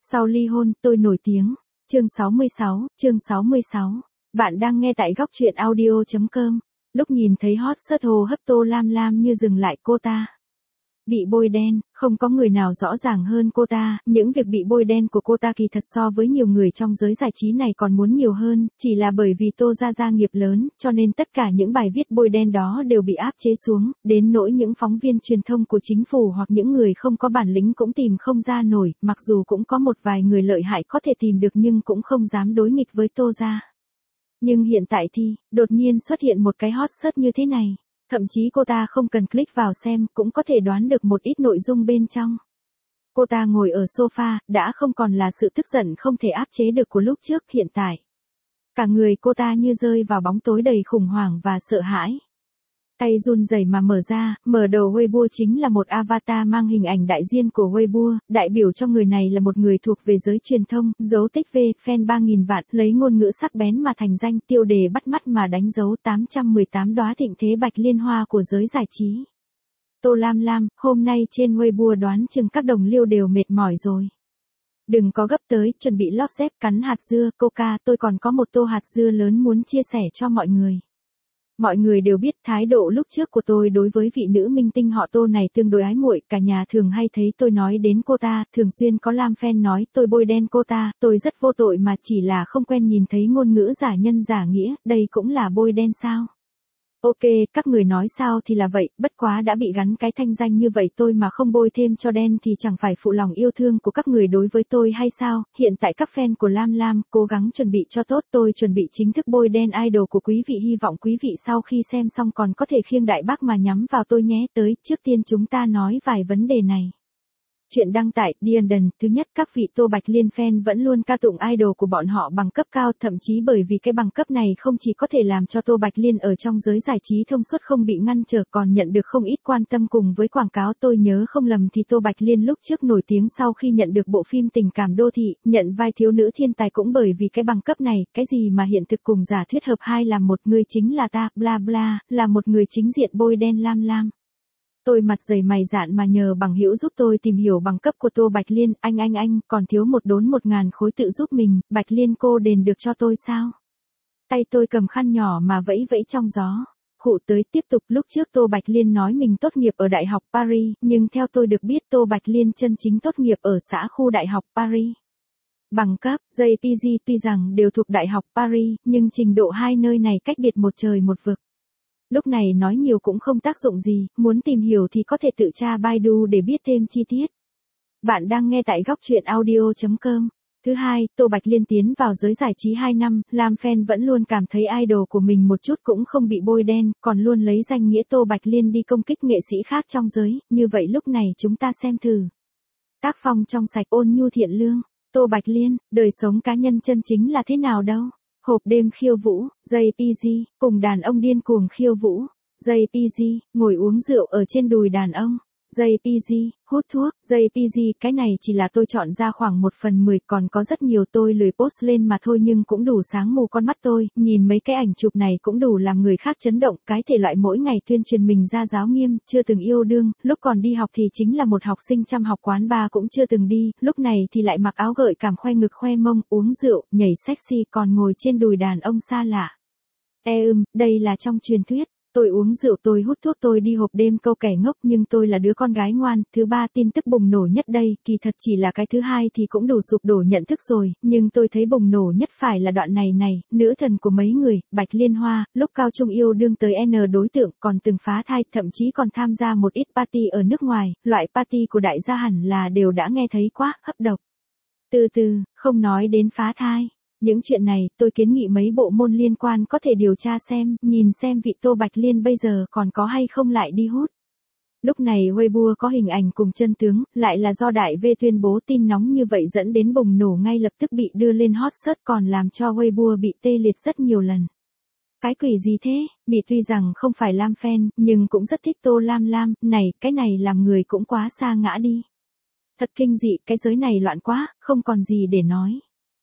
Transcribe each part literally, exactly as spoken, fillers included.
Sau ly hôn, tôi nổi tiếng. Chương sáu mươi sáu, chương sáu mươi sáu. Bạn đang nghe tại góc truyện audio chấm com. Lúc nhìn thấy hot search hồ hấp Tô Lam Lam như dừng lại cô ta. Bị bôi đen, không có người nào rõ ràng hơn cô ta, những việc bị bôi đen của cô ta kỳ thật so với nhiều người trong giới giải trí này còn muốn nhiều hơn, chỉ là bởi vì Tô gia gia nghiệp lớn, cho nên tất cả những bài viết bôi đen đó đều bị áp chế xuống, đến nỗi những phóng viên truyền thông của chính phủ hoặc những người không có bản lĩnh cũng tìm không ra nổi, mặc dù cũng có một vài người lợi hại có thể tìm được nhưng cũng không dám đối nghịch với Tô gia. Nhưng hiện tại thì, đột nhiên xuất hiện một cái hot search như thế này. Thậm chí cô ta không cần click vào xem cũng có thể đoán được một ít nội dung bên trong. Cô ta ngồi ở sofa, đã không còn là sự tức giận không thể áp chế được của lúc trước hiện tại. Cả người cô ta như rơi vào bóng tối đầy khủng hoảng và sợ hãi. Tay run rẩy mà mở ra, mở đầu Weibo chính là một avatar mang hình ảnh đại diện của Weibo, đại biểu cho người này là một người thuộc về giới truyền thông, dấu tích V, fan ba nghìn vạn, lấy ngôn ngữ sắc bén mà thành danh, tiêu đề bắt mắt mà đánh dấu tám trăm mười tám đóa thịnh thế bạch liên hoa của giới giải trí. Tô Lam Lam, hôm nay trên Weibo đoán chừng các đồng liêu đều mệt mỏi rồi. Đừng có gấp tới, chuẩn bị lót dép cắn hạt dưa, Coca, tôi còn có một tô hạt dưa lớn muốn chia sẻ cho mọi người. Mọi người đều biết thái độ lúc trước của tôi đối với vị nữ minh tinh họ Tô này tương đối ái muội, cả nhà thường hay thấy tôi nói đến cô ta, thường xuyên có Lam fan nói tôi bôi đen cô ta, tôi rất vô tội mà chỉ là không quen nhìn thấy ngôn ngữ giả nhân giả nghĩa, đây cũng là bôi đen sao? Ok, các người nói sao thì là vậy, bất quá đã bị gắn cái thanh danh như vậy tôi mà không bôi thêm cho đen thì chẳng phải phụ lòng yêu thương của các người đối với tôi hay sao, hiện tại các fan của Lam Lam cố gắng chuẩn bị cho tốt, tôi chuẩn bị chính thức bôi đen idol của quý vị, hy vọng quý vị sau khi xem xong còn có thể khiêng đại bác mà nhắm vào tôi nhé. Tới, trước tiên chúng ta nói vài vấn đề này. Chuyện đăng tải, London, thứ nhất các vị Tô Bạch Liên fan vẫn luôn ca tụng idol của bọn họ bằng cấp cao, thậm chí bởi vì cái bằng cấp này không chỉ có thể làm cho Tô Bạch Liên ở trong giới giải trí thông suốt không bị ngăn trở còn nhận được không ít quan tâm cùng với quảng cáo. Tôi nhớ không lầm thì Tô Bạch Liên lúc trước nổi tiếng sau khi nhận được bộ phim Tình cảm đô thị, nhận vai thiếu nữ thiên tài cũng bởi vì cái bằng cấp này, cái gì mà hiện thực cùng giả thuyết hợp hai làm một, người chính là ta, bla bla, là một người chính diện bôi đen Lam Lam. Tôi mặt dày mày dạn mà nhờ bằng hữu giúp tôi tìm hiểu bằng cấp của Tô Bạch Liên, anh anh anh, còn thiếu một đốn một ngàn khối tự giúp mình, Bạch Liên cô đền được cho tôi sao? Tay tôi cầm khăn nhỏ mà vẫy vẫy trong gió. Khụ tới tiếp tục, lúc trước Tô Bạch Liên nói mình tốt nghiệp ở Đại học Paris, nhưng theo tôi được biết Tô Bạch Liên chân chính tốt nghiệp ở xã khu Đại học Paris. Bằng cấp, giê pê giê tuy rằng đều thuộc Đại học Paris, nhưng trình độ hai nơi này cách biệt một trời một vực. Lúc này nói nhiều cũng không tác dụng gì, muốn tìm hiểu thì có thể tự tra Baidu để biết thêm chi tiết. Bạn đang nghe tại góc truyện audio chấm com. Thứ hai, Tô Bạch Liên tiến vào giới giải trí hai năm, Lam fan vẫn luôn cảm thấy idol của mình một chút cũng không bị bôi đen, còn luôn lấy danh nghĩa Tô Bạch Liên đi công kích nghệ sĩ khác trong giới, như vậy lúc này chúng ta xem thử. Tác phong trong sạch ôn nhu thiện lương, Tô Bạch Liên, đời sống cá nhân chân chính là thế nào đâu? Hộp đêm khiêu vũ, giê pê giê, cùng đàn ông điên cuồng khiêu vũ, giê pê giê, ngồi uống rượu ở trên đùi đàn ông, giê pê giê, hút thuốc, giê pê giê, cái này chỉ là tôi chọn ra khoảng một phần mười, còn có rất nhiều tôi lười post lên mà thôi nhưng cũng đủ sáng mù con mắt tôi, nhìn mấy cái ảnh chụp này cũng đủ làm người khác chấn động, cái thể loại mỗi ngày tuyên truyền mình ra giáo nghiêm, chưa từng yêu đương, lúc còn đi học thì chính là một học sinh chăm học quán bar cũng chưa từng đi, lúc này thì lại mặc áo gợi cảm khoe ngực khoe mông, uống rượu, nhảy sexy còn ngồi trên đùi đàn ông xa lạ. E ưm, đây là trong truyền thuyết. Tôi uống rượu, tôi hút thuốc, tôi đi hộp đêm, câu kẻ ngốc nhưng tôi là đứa con gái ngoan. Thứ ba, tin tức bùng nổ nhất đây, kỳ thật chỉ là cái thứ hai thì cũng đủ sụp đổ nhận thức rồi, nhưng tôi thấy bùng nổ nhất phải là đoạn này này, nữ thần của mấy người, Bạch Liên Hoa, lúc cao trung yêu đương tới N đối tượng, còn từng phá thai, thậm chí còn tham gia một ít party ở nước ngoài, loại party của đại gia hẳn là đều đã nghe thấy quá, hấp độc. Từ từ, không nói đến phá thai. Những chuyện này, tôi kiến nghị mấy bộ môn liên quan có thể điều tra xem, nhìn xem vị Tô Bạch Liên bây giờ còn có hay không lại đi hút. Lúc này Weibo có hình ảnh cùng chân tướng, lại là do Đại V tuyên bố tin nóng như vậy dẫn đến bùng nổ ngay lập tức bị đưa lên hot search còn làm cho Weibo bị tê liệt rất nhiều lần. Cái quỷ gì thế, Mỹ tuy rằng không phải Lam fan, nhưng cũng rất thích Tô Lam Lam, này, cái này làm người cũng quá xa ngã đi. Thật kinh dị, cái giới này loạn quá, không còn gì để nói.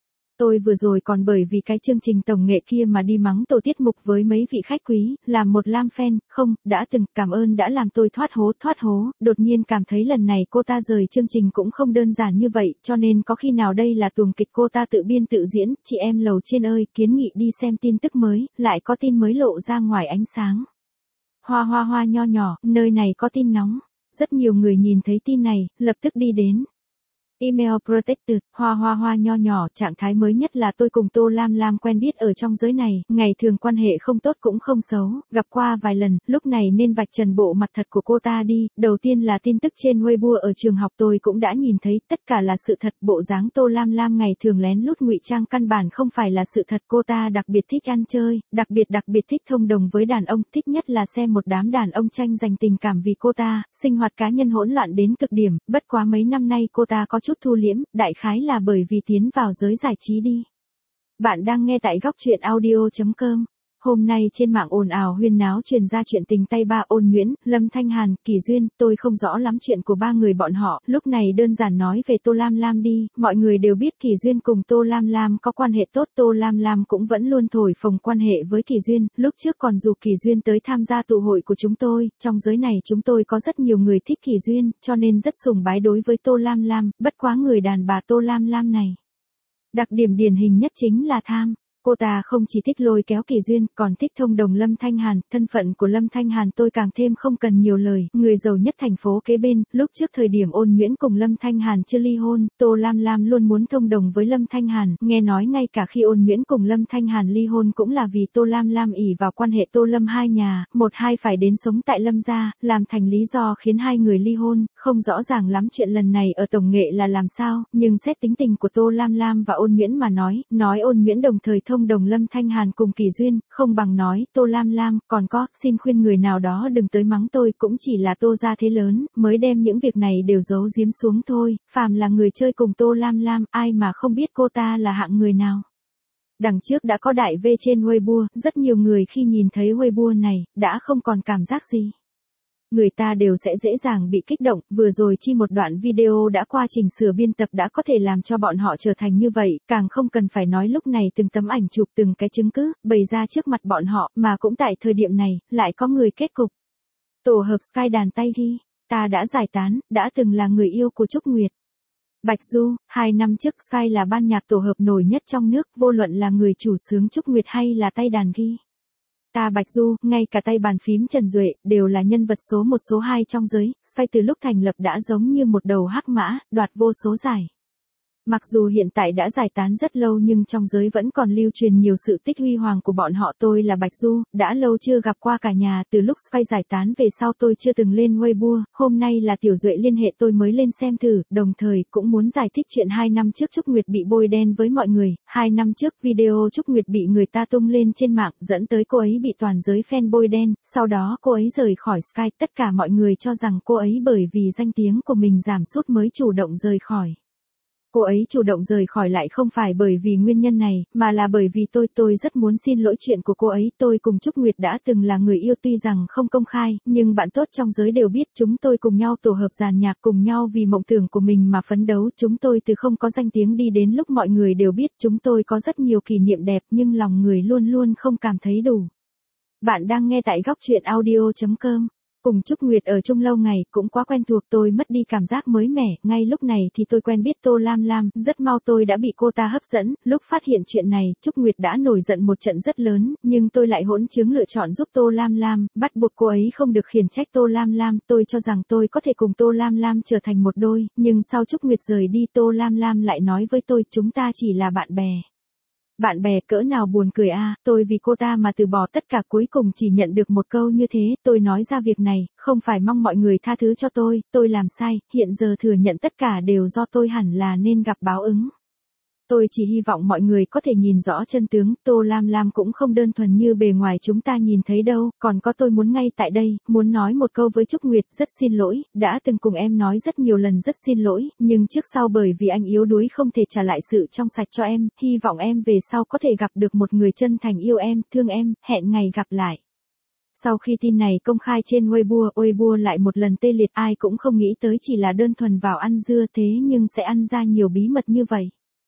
Tôi vừa rồi còn bởi vì cái chương trình tổng nghệ kia mà đi mắng tổ tiết mục với mấy vị khách quý, làm một lam fan, không, đã từng, cảm ơn đã làm tôi thoát hố thoát hố, đột nhiên cảm thấy lần này cô ta rời chương trình cũng không đơn giản như vậy, cho nên có khi nào đây là tuồng kịch cô ta tự biên tự diễn, chị em lầu trên ơi, kiến nghị đi xem tin tức mới, lại có tin mới lộ ra ngoài ánh sáng. Hoa hoa hoa nho nhỏ, nơi này có tin nóng. Rất nhiều người nhìn thấy tin này, lập tức đi đến. Email Protected, hoa hoa hoa nho nhỏ, trạng thái mới nhất là tôi cùng Tô Lam Lam quen biết ở trong giới này, ngày thường quan hệ không tốt cũng không xấu, gặp qua vài lần, lúc này nên vạch trần bộ mặt thật của cô ta đi, đầu tiên là tin tức trên Weibo ở trường học tôi cũng đã nhìn thấy, tất cả là sự thật, bộ dáng Tô Lam Lam ngày thường lén lút ngụy trang căn bản không phải là sự thật, cô ta đặc biệt thích ăn chơi, đặc biệt đặc biệt thích thông đồng với đàn ông, thích nhất là xem một đám đàn ông tranh giành tình cảm vì cô ta, sinh hoạt cá nhân hỗn loạn đến cực điểm, bất quá mấy năm nay cô ta có chút thu liễm, đại khái là bởi vì tiến vào giới giải trí đi. Bạn đang nghe tại góc truyện audio chấm com. Hôm nay trên mạng ồn ào huyên náo truyền ra chuyện tình tay ba Ôn Nhuyễn, Lâm Thanh Hàn, Kỳ Duyên, tôi không rõ lắm chuyện của ba người bọn họ, lúc này đơn giản nói về Tô Lam Lam đi, mọi người đều biết Kỳ Duyên cùng Tô Lam Lam có quan hệ tốt, Tô Lam Lam cũng vẫn luôn thổi phồng quan hệ với Kỳ Duyên, lúc trước còn dù Kỳ Duyên tới tham gia tụ hội của chúng tôi, trong giới này chúng tôi có rất nhiều người thích Kỳ Duyên, cho nên rất sùng bái đối với Tô Lam Lam, bất quá người đàn bà Tô Lam Lam này. Đặc điểm điển hình nhất chính là tham. Cô ta không chỉ thích lôi kéo Kỳ Duyên, còn thích thông đồng Lâm Thanh Hàn, thân phận của Lâm Thanh Hàn tôi càng thêm không cần nhiều lời, người giàu nhất thành phố kế bên, lúc trước thời điểm Ôn Nhuyễn cùng Lâm Thanh Hàn chưa ly hôn, Tô Lam Lam luôn muốn thông đồng với Lâm Thanh Hàn, nghe nói ngay cả khi Ôn Nhuyễn cùng Lâm Thanh Hàn ly hôn cũng là vì Tô Lam Lam ỷ vào quan hệ Tô Lâm hai nhà, một hai phải đến sống tại Lâm gia, làm thành lý do khiến hai người ly hôn, không rõ ràng lắm chuyện lần này ở tổng nghệ là làm sao, nhưng xét tính tình của Tô Lam Lam và Ôn Nhuyễn mà nói, nói Ôn Nhuyễn đồng thời thông đồng Lâm Thanh Hàn cùng Kỳ Duyên, không bằng nói Tô Lam Lam, còn có, xin khuyên người nào đó đừng tới mắng tôi, cũng chỉ là Tô gia thế lớn, mới đem những việc này đều giấu giếm xuống thôi, phàm là người chơi cùng Tô Lam Lam, ai mà không biết cô ta là hạng người nào. Đằng trước đã có đại V trên Weibo, rất nhiều người khi nhìn thấy Weibo này, đã không còn cảm giác gì. Người ta đều sẽ dễ dàng bị kích động, vừa rồi chi một đoạn video đã qua chỉnh sửa biên tập đã có thể làm cho bọn họ trở thành như vậy, càng không cần phải nói lúc này từng tấm ảnh chụp từng cái chứng cứ, bày ra trước mặt bọn họ, mà cũng tại thời điểm này, lại có người kết cục. Tổ hợp Sky đàn tay ghi, ta đã giải tán, đã từng là người yêu của Trúc Nguyệt. Bạch Du, hai năm trước Sky là ban nhạc tổ hợp nổi nhất trong nước, vô luận là người chủ xướng Trúc Nguyệt hay là tay đàn ghi. Ta Bạch Du, ngay cả tay bàn phím Trần Duệ, đều là nhân vật số một số hai trong giới, Sky từ lúc thành lập đã giống như một đầu hắc mã, đoạt vô số giải. Mặc dù hiện tại đã giải tán rất lâu nhưng trong giới vẫn còn lưu truyền nhiều sự tích huy hoàng của bọn họ. Tôi là Bạch Du, đã lâu chưa gặp qua cả nhà, từ lúc Sky giải tán về sau tôi chưa từng lên Weibo, hôm nay là Tiểu Duệ liên hệ tôi mới lên xem thử, đồng thời cũng muốn giải thích chuyện hai năm trước Trúc Nguyệt bị bôi đen với mọi người, hai năm trước video Trúc Nguyệt bị người ta tung lên trên mạng dẫn tới cô ấy bị toàn giới fan bôi đen, sau đó cô ấy rời khỏi Sky, tất cả mọi người cho rằng cô ấy bởi vì danh tiếng của mình giảm sút mới chủ động rời khỏi. Cô ấy chủ động rời khỏi lại không phải bởi vì nguyên nhân này, mà là bởi vì tôi tôi rất muốn xin lỗi chuyện của cô ấy. Tôi cùng Trúc Nguyệt đã từng là người yêu tuy rằng không công khai, nhưng bạn tốt trong giới đều biết chúng tôi cùng nhau tổ hợp dàn nhạc cùng nhau vì mộng tưởng của mình mà phấn đấu. Chúng tôi từ không có danh tiếng đi đến lúc mọi người đều biết chúng tôi có rất nhiều kỷ niệm đẹp nhưng lòng người luôn luôn không cảm thấy đủ. Bạn đang nghe tại góc truyện audio chấm com. Cùng Trúc Nguyệt ở chung lâu ngày, cũng quá quen thuộc, tôi mất đi cảm giác mới mẻ, ngay lúc này thì tôi quen biết Tô Lam Lam, rất mau tôi đã bị cô ta hấp dẫn, lúc phát hiện chuyện này, Trúc Nguyệt đã nổi giận một trận rất lớn, nhưng tôi lại hỗn chứng lựa chọn giúp Tô Lam Lam, bắt buộc cô ấy không được khiển trách Tô Lam Lam, tôi cho rằng tôi có thể cùng Tô Lam Lam trở thành một đôi, nhưng sau Trúc Nguyệt rời đi Tô Lam Lam lại nói với tôi, chúng ta chỉ là bạn bè. Bạn bè cỡ nào buồn cười a, à, tôi vì cô ta mà từ bỏ tất cả cuối cùng chỉ nhận được một câu như thế, tôi nói ra việc này, không phải mong mọi người tha thứ cho tôi, tôi làm sai, hiện giờ thừa nhận tất cả đều do tôi hẳn là nên gặp báo ứng. Tôi chỉ hy vọng mọi người có thể nhìn rõ chân tướng, Tô Lam Lam cũng không đơn thuần như bề ngoài chúng ta nhìn thấy đâu, còn có tôi muốn ngay tại đây, muốn nói một câu với Trúc Nguyệt, rất xin lỗi, đã từng cùng em nói rất nhiều lần rất xin lỗi, nhưng trước sau bởi vì anh yếu đuối không thể trả lại sự trong sạch cho em, hy vọng em về sau có thể gặp được một người chân thành yêu em, thương em, hẹn ngày gặp lại. Sau khi tin này công khai trên Weibo, Weibo lại một lần tê liệt, ai cũng không nghĩ tới chỉ là đơn thuần vào ăn dưa thế nhưng sẽ ăn ra nhiều bí mật như vậy.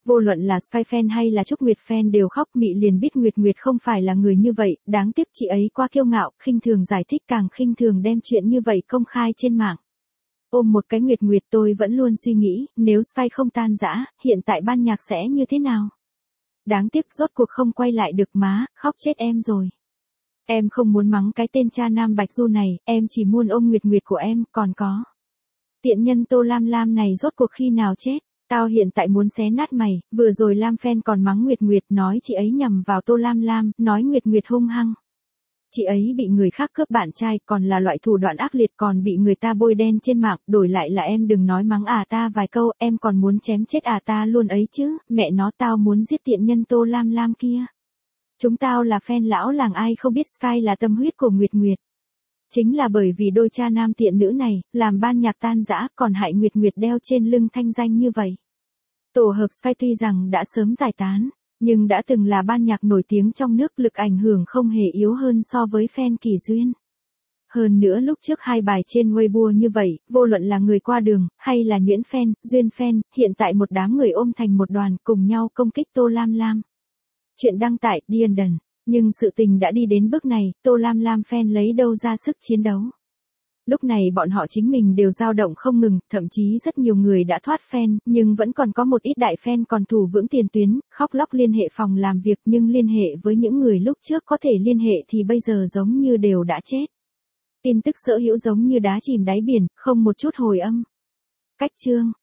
Vô luận là Sky fan hay là Trúc Nguyệt fan đều khóc, Mị liền biết Nguyệt Nguyệt không phải là người như vậy, đáng tiếc chị ấy quá kiêu ngạo, khinh thường giải thích càng khinh thường đem chuyện như vậy công khai trên mạng. Ôm một cái Nguyệt Nguyệt tôi vẫn luôn suy nghĩ, nếu Sky không tan rã, hiện tại ban nhạc sẽ như thế nào? Đáng tiếc rốt cuộc không quay lại được má, khóc chết em rồi. Em không muốn mắng cái tên cha nam Bạch Du này, em chỉ muốn ôm Nguyệt Nguyệt của em, còn có. Tiện nhân Tô Lam Lam này rốt cuộc khi nào chết? Tao hiện tại muốn xé nát mày, vừa rồi Lam fan còn mắng Nguyệt Nguyệt nói chị ấy nhầm vào Tô Lam Lam, nói Nguyệt Nguyệt hung hăng. Chị ấy bị người khác cướp bạn trai còn là loại thủ đoạn ác liệt còn bị người ta bôi đen trên mạng, đổi lại là em đừng nói mắng à ta vài câu, em còn muốn chém chết à ta luôn ấy chứ, mẹ nó tao muốn giết tiện nhân Tô Lam Lam kia. Chúng tao là fan lão làng ai không biết Sky là tâm huyết của Nguyệt Nguyệt. Chính là bởi vì đôi cha nam tiện nữ này, làm ban nhạc tan rã còn hại Nguyệt Nguyệt đeo trên lưng thanh danh như vậy. Tổ hợp Sky tuy rằng đã sớm giải tán, nhưng đã từng là ban nhạc nổi tiếng trong nước, lực ảnh hưởng không hề yếu hơn so với fan Kỳ Duyên. Hơn nữa lúc trước hai bài trên Weibo như vậy, vô luận là người qua đường, hay là nhuyễn fan, Duyên fan, hiện tại một đám người ôm thành một đoàn cùng nhau công kích Tô Lam Lam. Chuyện đăng tải, điên đần. Nhưng sự tình đã đi đến bước này, Tô Lam Lam fan lấy đâu ra sức chiến đấu. Lúc này bọn họ chính mình đều dao động không ngừng, thậm chí rất nhiều người đã thoát fan, nhưng vẫn còn có một ít đại fan còn thủ vững tiền tuyến, khóc lóc liên hệ phòng làm việc nhưng liên hệ với những người lúc trước có thể liên hệ thì bây giờ giống như đều đã chết. Tin tức sở hữu giống như đá chìm đáy biển, không một chút hồi âm. Cách chương